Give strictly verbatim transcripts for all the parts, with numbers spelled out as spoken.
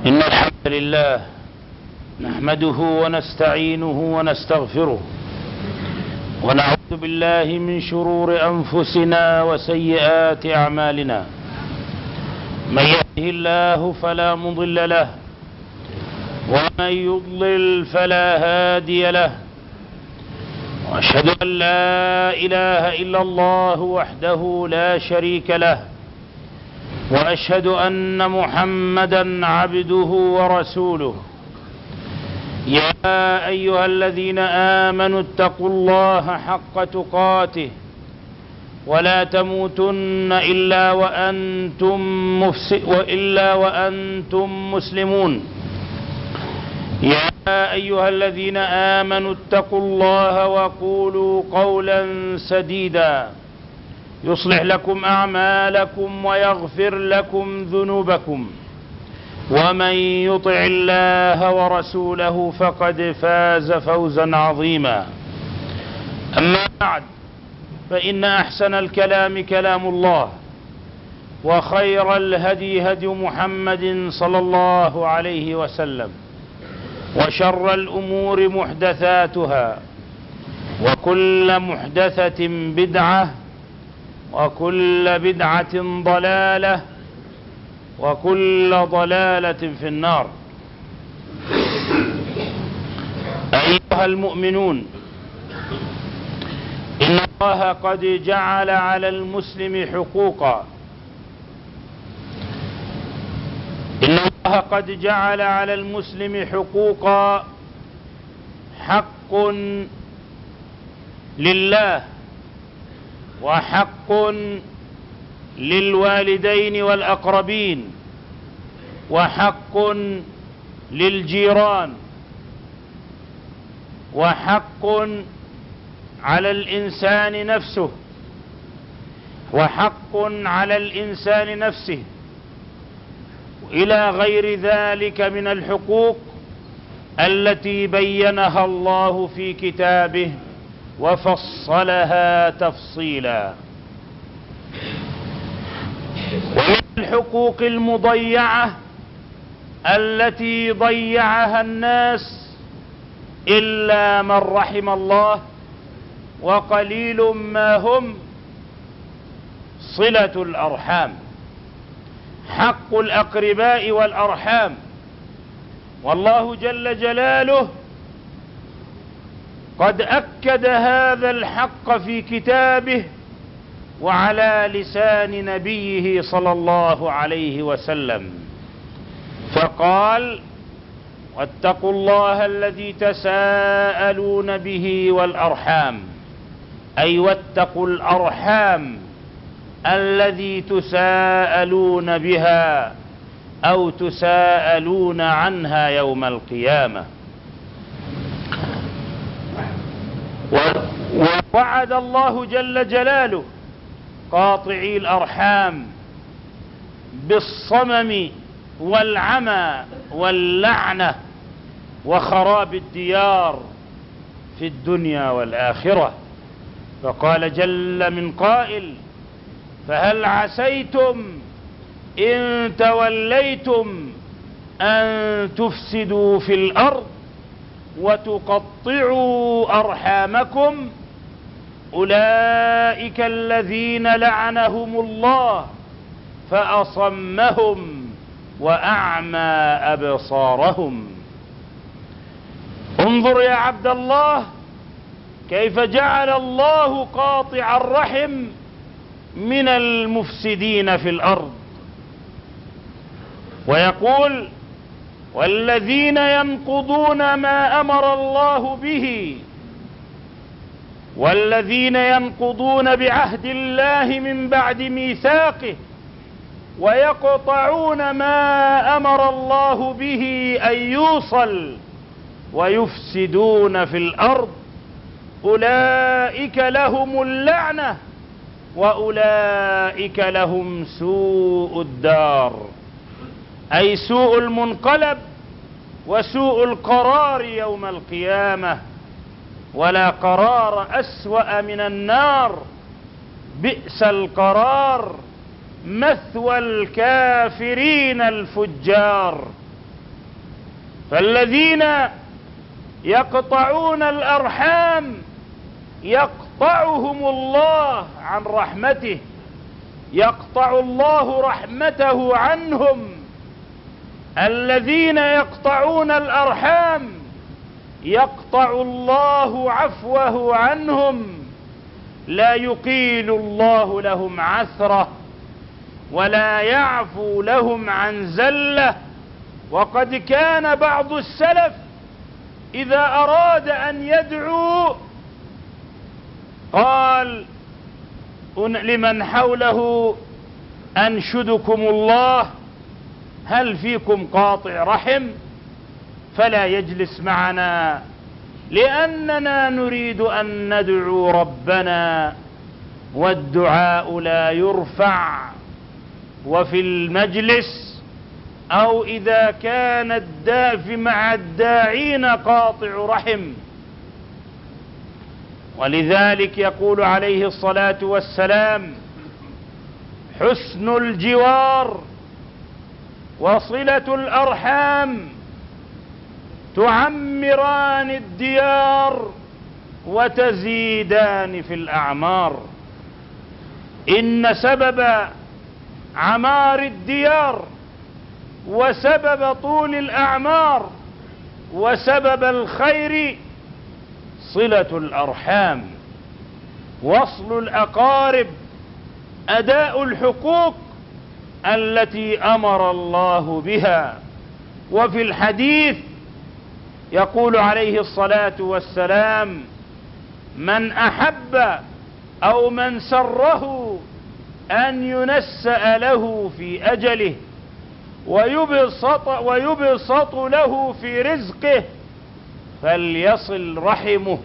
إن الحمد لله نحمده ونستعينه ونستغفره ونعوذ بالله من شرور أنفسنا وسيئات أعمالنا. من يهده الله فلا مضل له ومن يضلل فلا هادي له، وأشهد أن لا إله إلا الله وحده لا شريك له، وأشهد أن محمدا عبده ورسوله. يا أيها الذين آمنوا اتقوا الله حق تقاته ولا تموتن إلا وأنتم مفس... وإلا وأنتم مسلمون. يا أيها الذين آمنوا اتقوا الله وقولوا قولا سديدا يصلح لكم أعمالكم ويغفر لكم ذنوبكم، ومن يطع الله ورسوله فقد فاز فوزا عظيما. أما بعد، فإن أحسن الكلام كلام الله، وخير الهدي هدي محمد صلى الله عليه وسلم، وشر الأمور محدثاتها، وكل محدثة بدعة، وكل بدعة ضلالة، وكل ضلالة في النار. أيها المؤمنون، إن الله قد جعل على المسلم حقوقا إن الله قد جعل على المسلم حقوقا: حق لله، وحق للوالدين والأقربين، وحق للجيران، وحق على الإنسان نفسه وحق على الإنسان نفسه إلى غير ذلك من الحقوق التي بينها الله في كتابه وفصلها تفصيلا. ومن الحقوق المضيعة التي ضيعها الناس إلا من رحم الله، وقليل ما هم: صلة الأرحام، حق الأقرباء والأرحام. والله جل جلاله قد أكد هذا الحق في كتابه وعلى لسان نبيه صلى الله عليه وسلم، فقال: واتقوا الله الذي تساءلون به والأرحام، أي واتقوا الأرحام الذي تساءلون بها أو تساءلون عنها يوم القيامة. ووعد الله جل جلاله قاطعي الأرحام بالصمم والعمى واللعنة وخراب الديار في الدنيا والآخرة. فقال جل من قائل: فهل عسيتم إن توليتم أن تفسدوا في الأرض وتقطعوا أرحامكم؟ أولئك الذين لعنهم الله فأصمهم وأعمى أبصارهم. انظر يا عبد الله كيف جعل الله قاطع الرحم من المفسدين في الأرض، ويقول: والذين ينقضون ما أمر الله به والذين ينقضون بعهد الله من بعد ميثاقه ويقطعون ما أمر الله به أن يوصل ويفسدون في الأرض أولئك لهم اللعنة وأولئك لهم سوء الدار، أي سوء المنقلب وسوء القرار يوم القيامة. ولا قرار أسوأ من النار، بئس القرار مثوى الكافرين الفجار. فالذين يقطعون الأرحام يقطعهم الله عن رحمته، يقطع الله رحمته عنهم. الذين يقطعون الأرحام يقطع الله عفوه عنهم، لا يقيل الله لهم عثرة ولا يعفو لهم عن زلة. وقد كان بعض السلف إذا أراد أن يدعو قال لمن حوله: أنشدكم الله هل فيكم قاطع رحم؟ فلا يجلس معنا، لأننا نريد أن ندعو ربنا والدعاء لا يرفع. وفي المجلس أو إذا كان الداف مع الداعين قاطع رحم. ولذلك يقول عليه الصلاة والسلام: حسن الجوار وصلة الأرحام تعمران الديار وتزيدان في الأعمار. إن سبب عمار الديار وسبب طول الأعمار وسبب الخير صلة الأرحام، وصل الأقارب، أداء الحقوق التي أمر الله بها. وفي الحديث يقول عليه الصلاة والسلام: من أحب أو من سره أن ينسأ له في أجله ويبسط, ويبسط له في رزقه فليصل رحمه.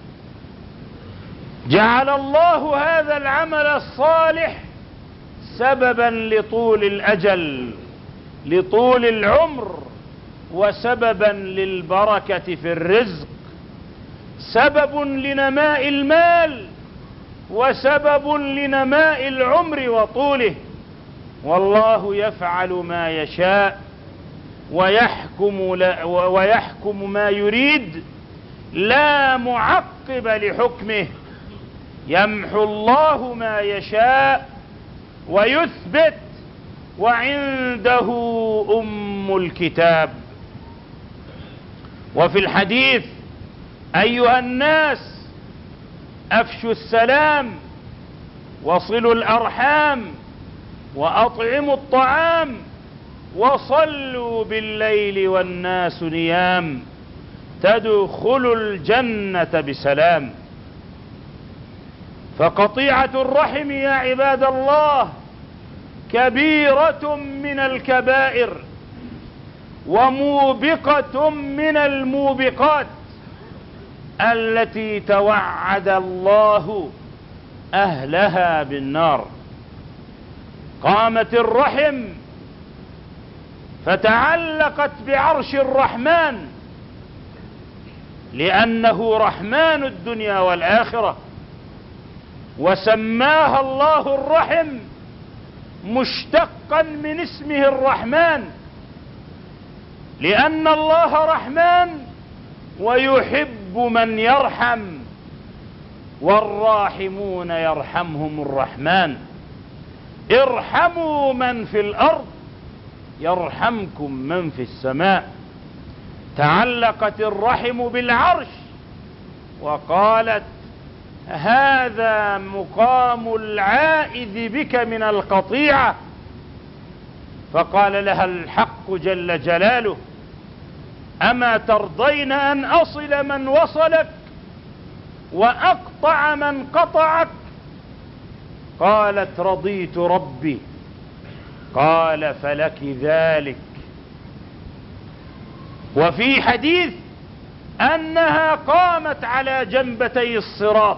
جعل الله هذا العمل الصالح سببا لطول الأجل، لطول العمر، وسببا للبركة في الرزق، سبب لنماء المال وسبب لنماء العمر وطوله. والله يفعل ما يشاء ويحكم, ويحكم ما يريد، لا معقب لحكمه. يمحو الله ما يشاء ويثبت، وعنده أم الكتاب. وفي الحديث: أيها الناس أفشوا السلام وصلوا الأرحام وأطعموا الطعام وصلوا بالليل والناس نيام تدخلوا الجنة بسلام. فقطيعة الرحم يا عباد الله كبيرة من الكبائر وموبقة من الموبقات التي توعد الله أهلها بالنار. قامت الرحم فتعلقت بعرش الرحمن لأنه رحمن الدنيا والآخرة، وسماها الله الرحم مشتقا من اسمه الرحمن، لأن الله رحمن ويحب من يرحم، والراحمون يرحمهم الرحمن. ارحموا من في الأرض يرحمكم من في السماء. تعلقت الرحم بالعرش وقالت: هذا مقام العائذ بك من القطيعة. فقال لها الحق جل جلاله: أما ترضين أن أصل من وصلك وأقطع من قطعك؟ قالت: رضيت ربي. قال: فلك ذلك. وفي حديث أنها قامت على جنبتي الصراط،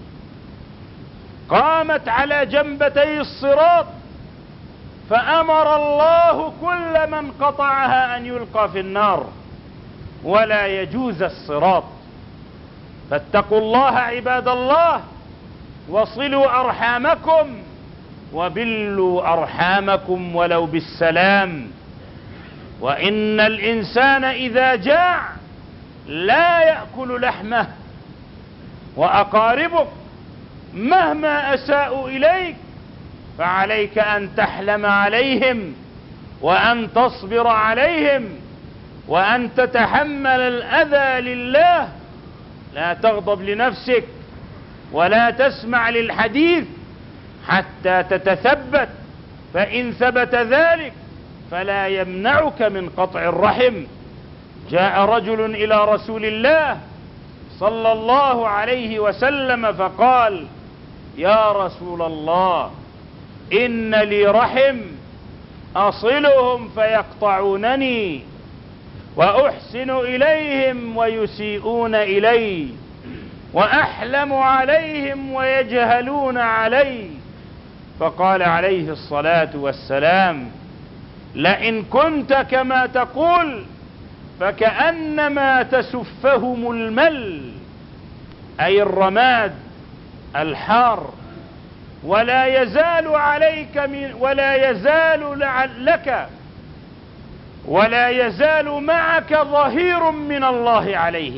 قامت على جنبتي الصراط فأمر الله كل من قطعها أن يلقى في النار ولا يجوز الصراط. فاتقوا الله عباد الله، وصلوا أرحامكم وبلوا أرحامكم ولو بالسلام. وإن الإنسان إذا جاع لا يأكل لحمه، وأقاربك مهما أساءوا إليك فعليك أن تحلم عليهم، وأن تصبر عليهم، وأن تتحمل الأذى لله. لا تغضب لنفسك ولا تسمع للحديث حتى تتثبت، فإن ثبت ذلك فلا يمنعك من قطع الرحم. جاء رجل إلى رسول الله صلى الله عليه وسلم فقال: يا رسول الله، إن لي رحم أصلهم فيقطعونني، وأحسن إليهم ويسيئون إلي، وأحلم عليهم ويجهلون علي. فقال عليه الصلاة والسلام: لئن كنت كما تقول فكأنما تسفهم المل، أي الرماد الحار، ولا يزال عليك من ولا يزال لك ولا يزال معك ظهير من الله عليهم.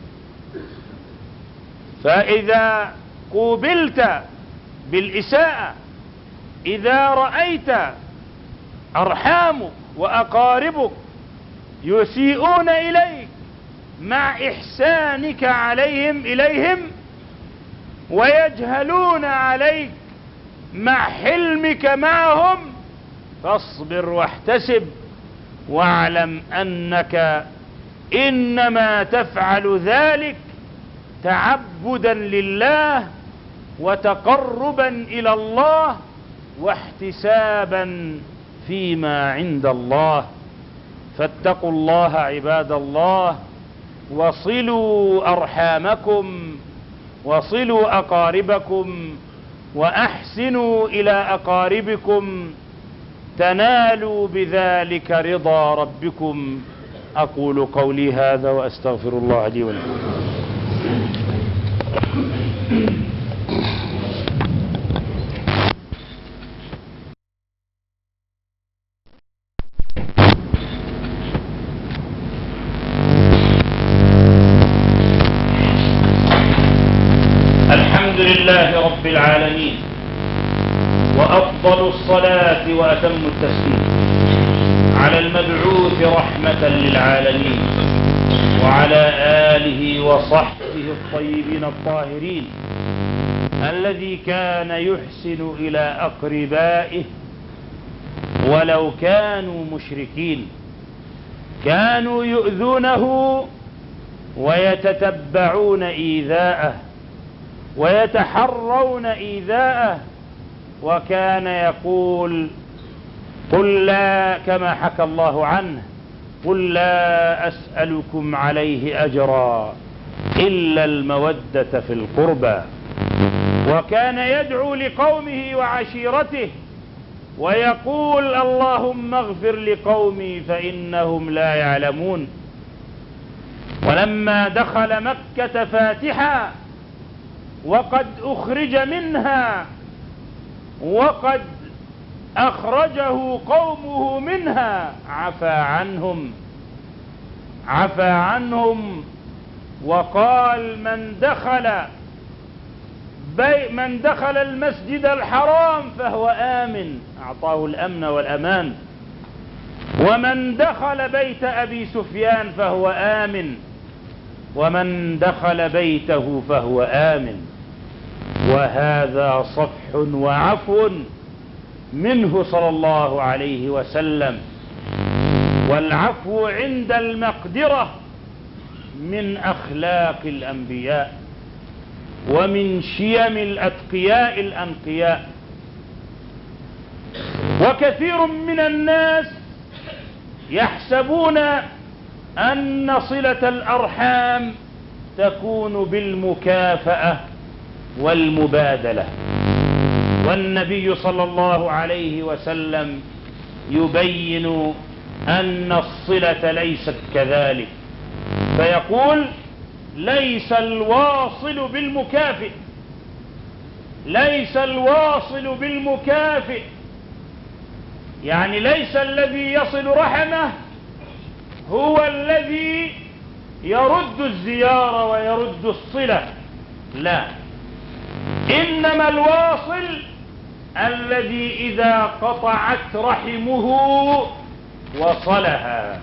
فإذا قوبلت بالإساءة، إذا رأيت أرحامك وأقاربك يسيئون إليك مع إحسانك عليهم إليهم، ويجهلون عليك مع حلمك معهم، فاصبر واحتسب، واعلم أنك إنما تفعل ذلك تعبدا لله وتقربا إلى الله واحتسابا فيما عند الله. فاتقوا الله عباد الله، وصلوا أرحامكم، وصلوا أقاربكم، وأحسنوا إلى أقاربكم، تنالوا بذلك رضا ربكم. أقول قولي هذا وأستغفر الله لي ولكم. الحمد لله رب العالمين، وأفضل الصلاة وأتم التسليم على المبعوث رحمة للعالمين، وعلى آله وصحبه الطيبين الطاهرين، الذي كان يحسن إلى أقربائه ولو كانوا مشركين، كانوا يؤذونه ويتتبعون إيذاءه ويتحرون إيذاءه، وكان يقول: قل لا، كما حكى الله عنه: قل لا أسألكم عليه أجرا إلا المودة في القربى. وكان يدعو لقومه وعشيرته ويقول: اللهم اغفر لقومي فإنهم لا يعلمون. ولما دخل مكة فاتحا وقد أخرج منها وقد أخرجه قومه منها عفى عنهم عفى عنهم وقال: من دخل بي من دخل المسجد الحرام فهو آمن، أعطاه الأمن والأمان. ومن دخل بيت أبي سفيان فهو آمن، ومن دخل بيته فهو آمن. وهذا صفح وعفو منه صلى الله عليه وسلم. والعفو عند المقدرة من أخلاق الأنبياء ومن شيم الأتقياء الأنقياء. وكثير من الناس يحسبون أن صلة الأرحام تكون بالمكافأة والمبادلة، والنبي صلى الله عليه وسلم يبين أن الصلة ليست كذلك، فيقول: ليس الواصل بالمكافئ ليس الواصل بالمكافئ يعني ليس الذي يصل رحمه هو الذي يرد الزيارة ويرد الصلة، لا، إنما الواصل الذي إذا قطعت رحمه وصلها.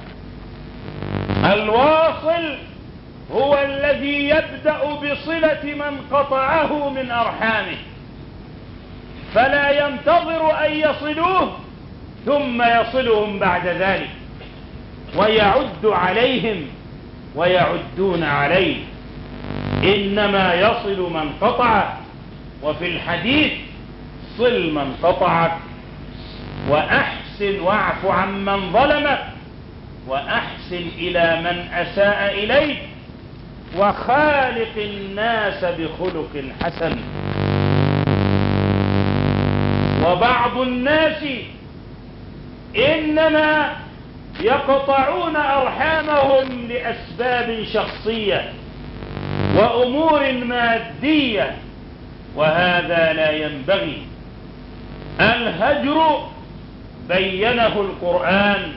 الواصل هو الذي يبدأ بصلة من قطعه من أرحامه، فلا ينتظر أن يصلوه ثم يصلهم بعد ذلك ويعد عليهم ويعدون عليه، إنما يصل من قطعه. وفي الحديث: صل من قطعك وأحسن واعف عمن ظلمك وأحسن إلى من أساء إليك وخالق الناس بخلق حسن. وبعض الناس إنما يقطعون أرحامهم لأسباب شخصية وأمور مادية، وهذا لا ينبغي. الهجر بينه القرآن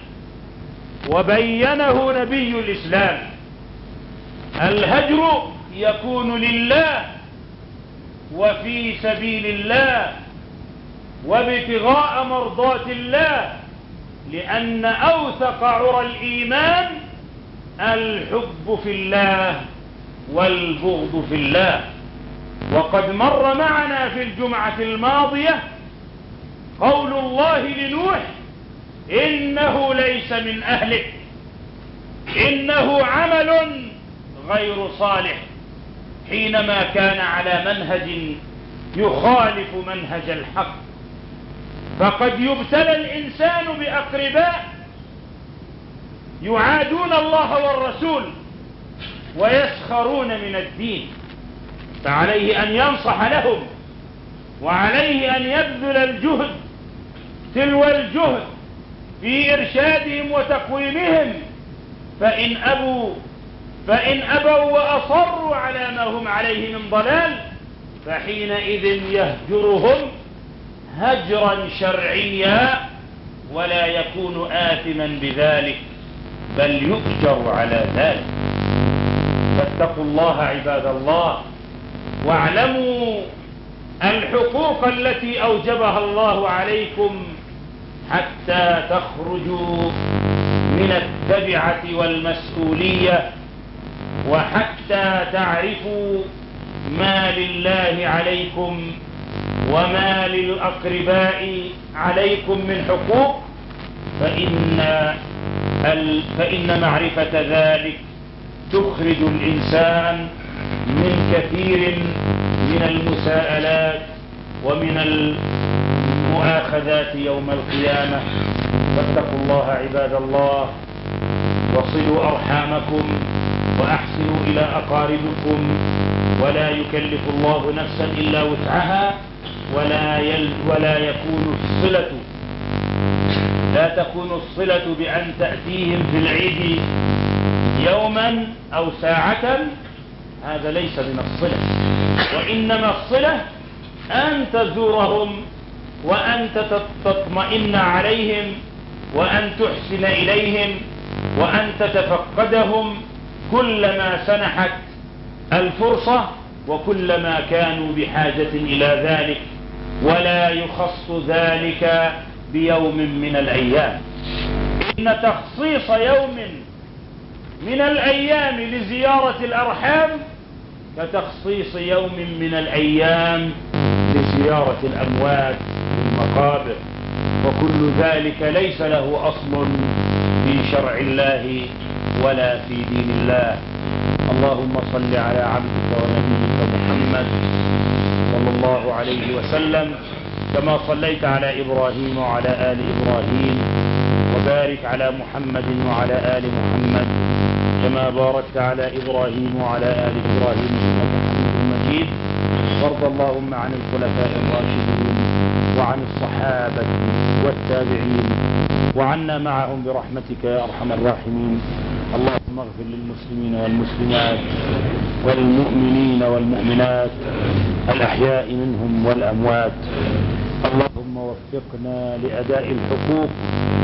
وبينه نبي الإسلام. الهجر يكون لله وفي سبيل الله وابتغاء مرضات الله، لأن أوثق عرى الإيمان الحب في الله والبغض في الله. وقد مر معنا في الجمعة الماضية قول الله لنوح: إنه ليس من أهلك، إنه عمل غير صالح، حينما كان على منهج يخالف منهج الحق. فقد يبتلى الإنسان بأقرباء يعادون الله والرسول ويسخرون من الدين، فعليه أن ينصح لهم، وعليه أن يبذل الجهد تلو الجهد في إرشادهم وتقويمهم. فإن أبوا فإن أبوا وأصروا على ما هم عليه من ضلال فحينئذ يهجرهم هجرا شرعيا، ولا يكون آثما بذلك بل يؤجر على ذلك. فاتقوا الله عباد الله، واعلموا الحقوق التي أوجبها الله عليكم حتى تخرجوا من التبعة والمسؤولية، وحتى تعرفوا ما لله عليكم وما للأقرباء عليكم من حقوق، فإن, ال... فإن معرفة ذلك تخرج الإنسان من كثير من المساءلات ومن المؤاخذات يوم القيامة. فاتقوا الله عباد الله، وصلوا أرحامكم وأحسنوا إلى أقاربكم، ولا يكلف الله نفسا إلا وسعها، ولا, يل ولا يكون الصلة لا تكون الصلة بأن تأتيهم في العيد يوما أو ساعة، هذا ليس من الصلة. وإنما الصلة أن تزورهم وأن تطمئن عليهم وأن تحسن إليهم وأن تتفقدهم كلما سنحت الفرصة وكلما كانوا بحاجة إلى ذلك، ولا يخص ذلك بيوم من الأيام. إن تخصيص يوم من الأيام لزيارة الأرحام كتخصيص يوم من الأيام لزيارة الأموات والمقابر، وكل ذلك ليس له أصل في شرع الله ولا في دين الله. اللهم صل على عبدك ونبيك محمد صلى الله عليه وسلم كما صليت على إبراهيم وعلى آل إبراهيم، وبارك على محمد وعلى آل محمد كما باركت على إبراهيم وعلى آل إبراهيم إنك حميد مجيد. وارض اللهم عن الخلفاء الراشدين وعن الصحابة والتابعين وعنا معهم برحمتك يا أرحم الراحمين. اللهم اغفر للمسلمين والمسلمات والمؤمنين والمؤمنات الأحياء منهم والأموات. اللهم وفقنا لأداء الحقوق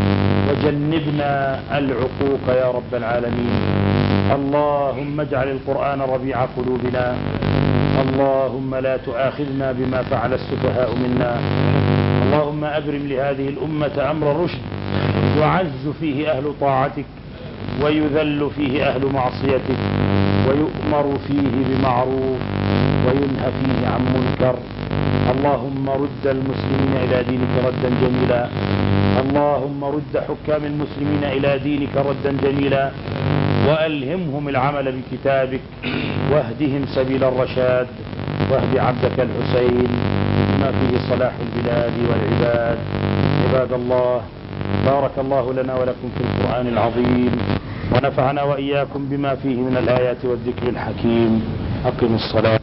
وجنبنا العقوق يا رب العالمين. اللهم اجعل القرآن ربيع قلوبنا. اللهم لا تؤاخذنا بما فعل السفهاء منا. اللهم أبرم لهذه الأمة أمر رشد يعز فيه أهل طاعتك ويذل فيه أهل معصيتك ويؤمر فيه بمعروف وينهى فيه عن منكر. اللهم رد المسلمين إلى دينك ردا جميلا. اللهم رد حكام المسلمين إلى دينك ردا جميلا وألهمهم العمل بكتابك واهدهم سبيل الرشاد واهد عبدك الحسين بما فيه صلاح البلاد والعباد. عباد الله، بارك الله لنا ولكم في القرآن العظيم ونفعنا وإياكم بما فيه من الآيات والذكر الحكيم. أقم الصلاة.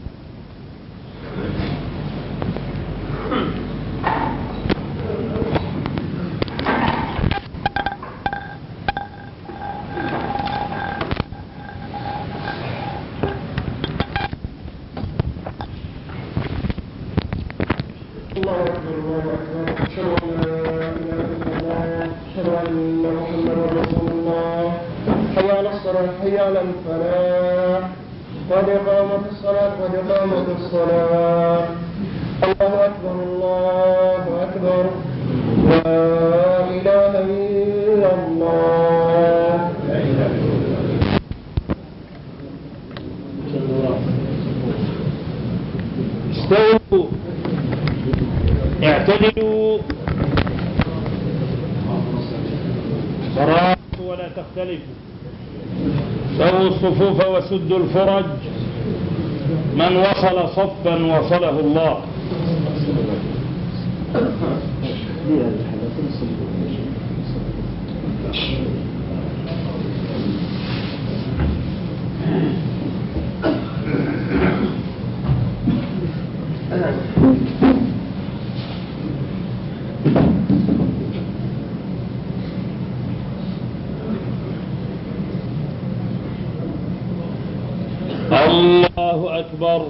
حي على الفلاح قد قامت الصلاة قد قامت الصلاة. الله أكبر الله أكبر لا إله إلا الله. استووا اعتدلوا تراصوا ولا تختلفوا. سووا الصفوف وسدوا الفرج. من وصل صفا وصله الله. الله أكبر.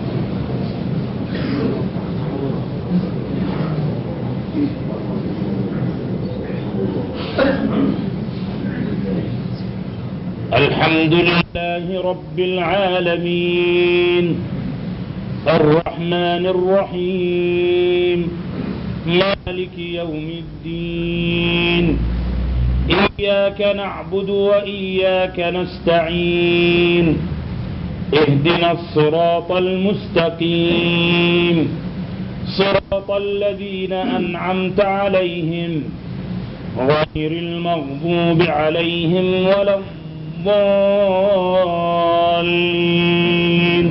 الحمد لله رب العالمين الرحمن الرحيم مالك يوم الدين إياك نعبد وإياك نستعين اهدنا الصراط المستقيم صراط الذين أنعمت عليهم غير المغضوب عليهم ولا الضالين.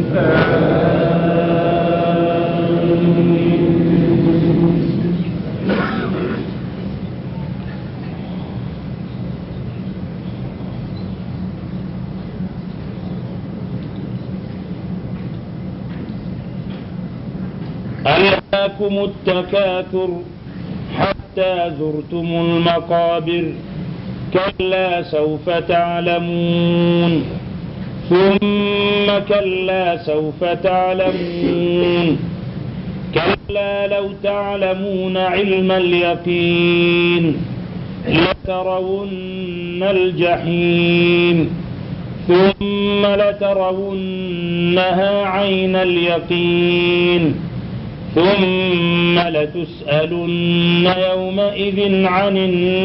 ألهاكم التكاثر حتى زرتم المقابر كلا سوف تعلمون ثم كلا سوف تعلمون كلا لو تعلمون علم اليقين لترون الجحيم ثم لترونها عين اليقين ثم لتسألن يومئذ عن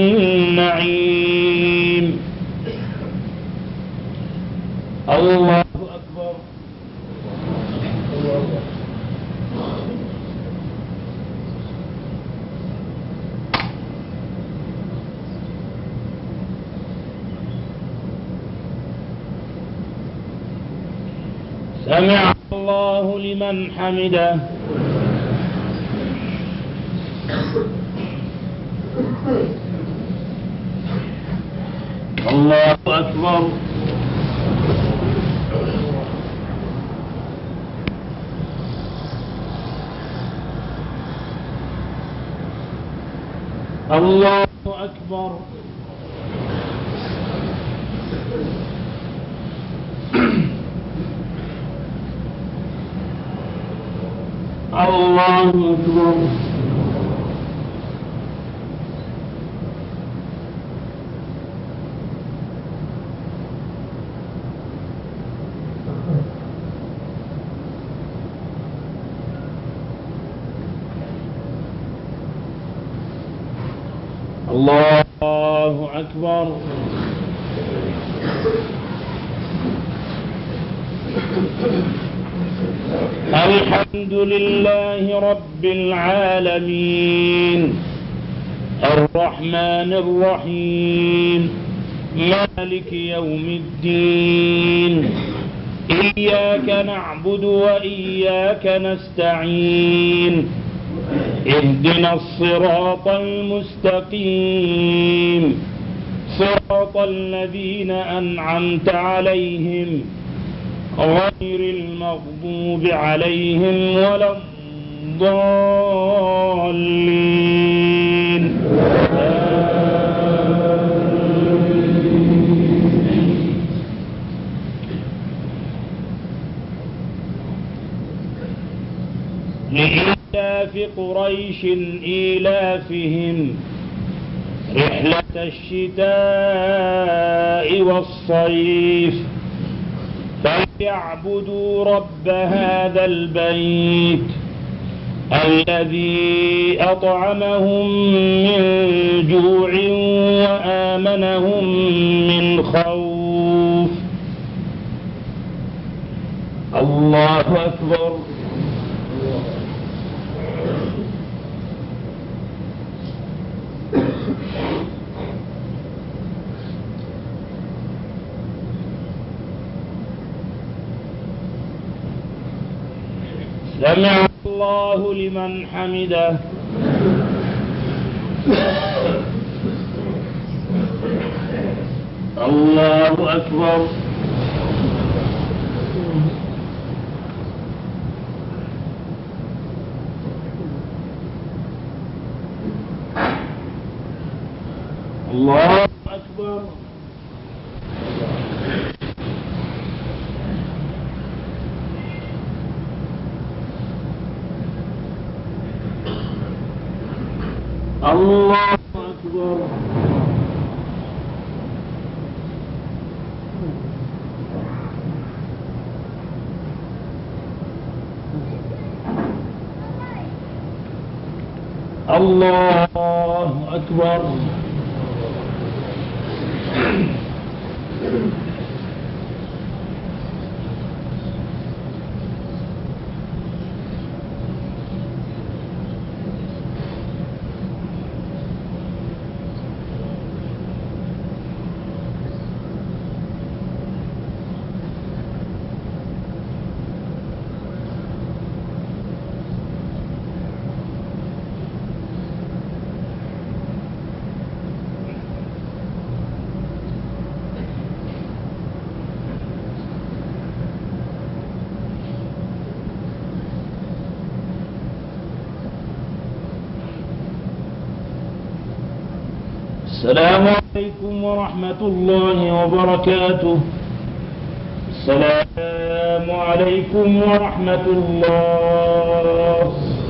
النعيم. الله أكبر. سمع الله لمن حمده. الله أكبر. الله أكبر. الله أكبر. الله أكبر. الحمد لله رب العالمين الرحمن الرحيم مالك يوم الدين إياك نعبد وإياك نستعين اهدنا الصراط المستقيم صراط الذين أنعمت عليهم غير المغضوب عليهم ولا الضالين. لإيلاف قريش إيلافهم رحلة الشتاء والصيف فليعبدوا رب هذا البيت الذي أطعمهم من جوع وآمنهم من خوف. الله أكبر. سمع الله لمن حمده. الله أكبر. الله أكبر. الله أكبر. الله أكبر. السلام عليكم ورحمة الله وبركاته. السلام عليكم ورحمة الله.